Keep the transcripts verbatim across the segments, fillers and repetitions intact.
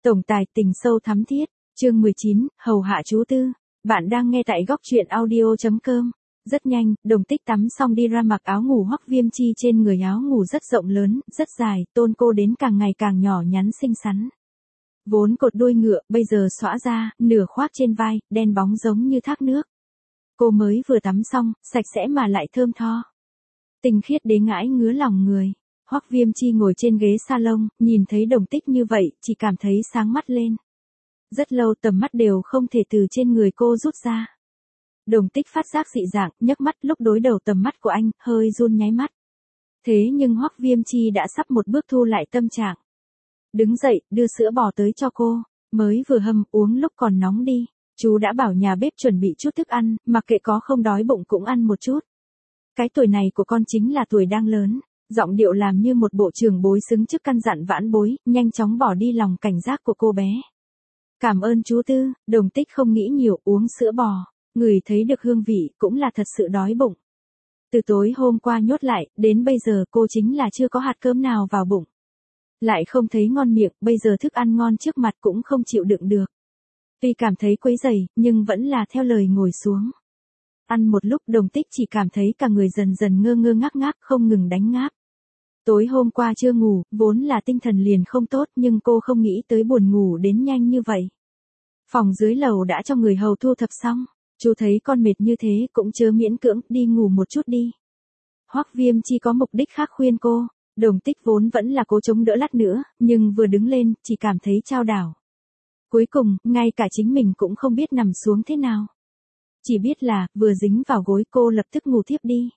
Tổng tài tình sâu thắm thiết, chương mười chín, hầu hạ chú Tư. Bạn đang nghe tại góc truyện audio chấm com. Rất nhanh, Đồng Tích tắm xong đi ra mặc áo ngủ Hoắc Viêm Chi, trên người áo ngủ rất rộng lớn, rất dài, tôn cô đến càng ngày càng nhỏ nhắn xinh xắn. Vốn cột đuôi ngựa, bây giờ xõa ra, nửa khoác trên vai, đen bóng giống như thác nước. Cô mới vừa tắm xong, sạch sẽ mà lại thơm tho. Tinh khiết đến ngãi ngứa lòng người. Hoắc Viêm Chi ngồi trên ghế salon, nhìn thấy Đồng Tích như vậy, chỉ cảm thấy sáng mắt lên. Rất lâu tầm mắt đều không thể từ trên người cô rút ra. Đồng Tích phát giác dị dạng, nhấc mắt, lúc đối đầu tầm mắt của anh, hơi run nháy mắt. Thế nhưng Hoắc Viêm Chi đã sắp một bước thu lại tâm trạng. Đứng dậy, đưa sữa bò tới cho cô, mới vừa hâm, uống lúc còn nóng đi. Chú đã bảo nhà bếp chuẩn bị chút thức ăn, mặc kệ có không đói bụng cũng ăn một chút. Cái tuổi này của con chính là tuổi đang lớn. Giọng điệu làm như một bộ trưởng bối xứng chức căn dặn vãn bối, nhanh chóng bỏ đi lòng cảnh giác của cô bé. Cảm ơn chú Tư. Đồng Tích không nghĩ nhiều, uống sữa bò, ngửi thấy được hương vị, cũng là thật sự đói bụng. Từ tối hôm qua nhốt lại, đến bây giờ cô chính là chưa có hạt cơm nào vào bụng. Lại không thấy ngon miệng, bây giờ thức ăn ngon trước mặt cũng không chịu đựng được. Tuy cảm thấy quấy rầy, nhưng vẫn là theo lời ngồi xuống. Ăn một lúc, Đồng Tích chỉ cảm thấy cả người dần dần ngơ ngơ ngác ngác, không ngừng đánh ngáp. Tối hôm qua chưa ngủ, vốn là tinh thần liền không tốt, nhưng cô không nghĩ tới buồn ngủ đến nhanh như vậy. Phòng dưới lầu đã cho người hầu thu thập xong, chú thấy con mệt như thế cũng chớ miễn cưỡng, đi ngủ một chút đi. Hoắc Viêm Chi có mục đích khác khuyên cô. Đồng Tích vốn vẫn là cố chống đỡ lát nữa, nhưng vừa đứng lên, chỉ cảm thấy chao đảo. Cuối cùng, ngay cả chính mình cũng không biết nằm xuống thế nào. Chỉ biết là, vừa dính vào gối cô lập tức ngủ thiếp đi.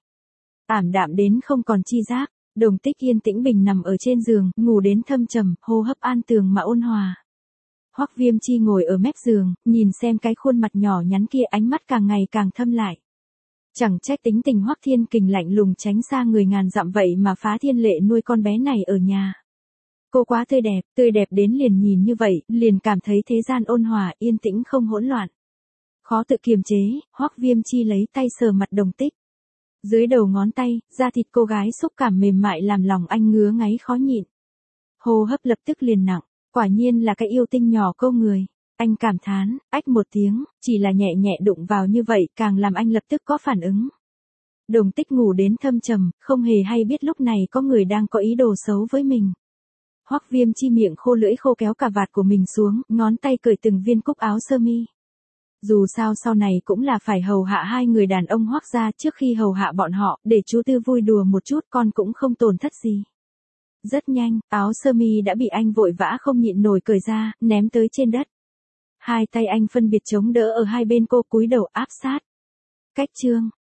Ảm đạm đến không còn chi giác. Đồng Tích yên tĩnh bình nằm ở trên giường, ngủ đến thâm trầm, hô hấp an tường mà ôn hòa. Hoắc Viêm Chi ngồi ở mép giường, nhìn xem cái khuôn mặt nhỏ nhắn kia, ánh mắt càng ngày càng thâm lại. Chẳng trách tính tình Hoắc Thiên Kình lạnh lùng tránh xa người ngàn dặm vậy mà Phá Thiên Lệ nuôi con bé này ở nhà. Cô quá tươi đẹp, tươi đẹp đến liền nhìn như vậy, liền cảm thấy thế gian ôn hòa, yên tĩnh không hỗn loạn. Khó tự kiềm chế, Hoắc Viêm Chi lấy tay sờ mặt Đồng Tích. Dưới đầu ngón tay, da thịt cô gái xúc cảm mềm mại làm lòng anh ngứa ngáy khó nhịn. Hô hấp lập tức liền nặng, quả nhiên là cái yêu tinh nhỏ câu người. Anh cảm thán, ách một tiếng, chỉ là nhẹ nhẹ đụng vào như vậy càng làm anh lập tức có phản ứng. Đồng Tích ngủ đến thâm trầm, không hề hay biết lúc này có người đang có ý đồ xấu với mình. Hoắc Viêm Chi miệng khô lưỡi khô kéo cà vạt của mình xuống, ngón tay cởi từng viên cúc áo sơ mi. Dù sao sau này cũng là phải hầu hạ hai người đàn ông Hoắc gia, trước khi hầu hạ bọn họ, để chú Tư vui đùa một chút con cũng không tổn thất gì. Rất nhanh, áo sơ mi đã bị anh vội vã không nhịn nổi cởi ra, ném tới trên đất. Hai tay anh phân biệt chống đỡ ở hai bên cô, cúi đầu áp sát. Cách chương,